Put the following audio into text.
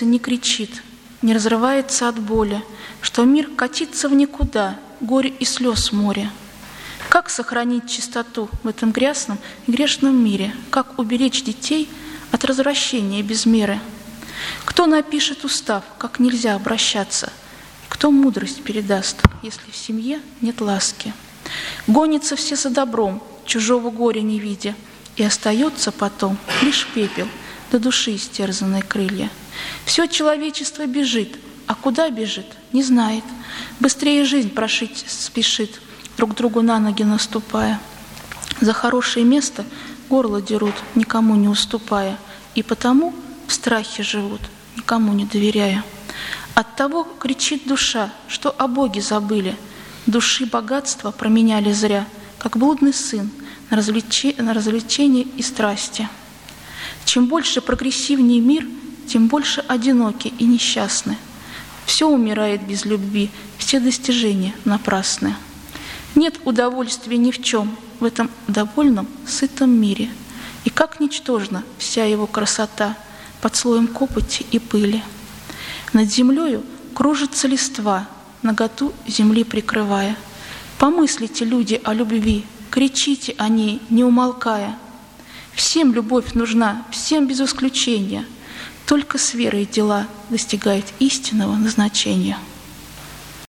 сердце не кричит, не разрывается от боли, что мир катится в никуда, горе и слез море. Как сохранить чистоту в этом грязном и грешном мире? Как уберечь детей от развращения без меры? Кто напишет устав, как нельзя обращаться? Кто мудрость передаст, если в семье нет ласки? Гонятся все за добром, чужого горя не видя, и остается потом лишь пепел, до души истерзанные крылья. Все человечество бежит, а куда бежит, не знает. Быстрее жизнь прошить спешит, друг другу на ноги наступая. За хорошее место горло дерут, никому не уступая, и потому в страхе живут, никому не доверяя. Оттого кричит душа, что о Боге забыли, души богатства променяли зря, как блудный сын на развлечения и страсти. Чем больше прогрессивнее мир, тем больше одиноки и несчастны. Все умирает без любви, все достижения напрасны. Нет удовольствия ни в чем в этом довольном, сытом мире. И как ничтожна вся его красота под слоем копоти и пыли. Над землею кружится листва, наготу земли прикрывая. Помыслите, люди, о любви, кричите о ней, не умолкая. Всем любовь нужна, всем без исключения. Только с верой дела достигает истинного назначения.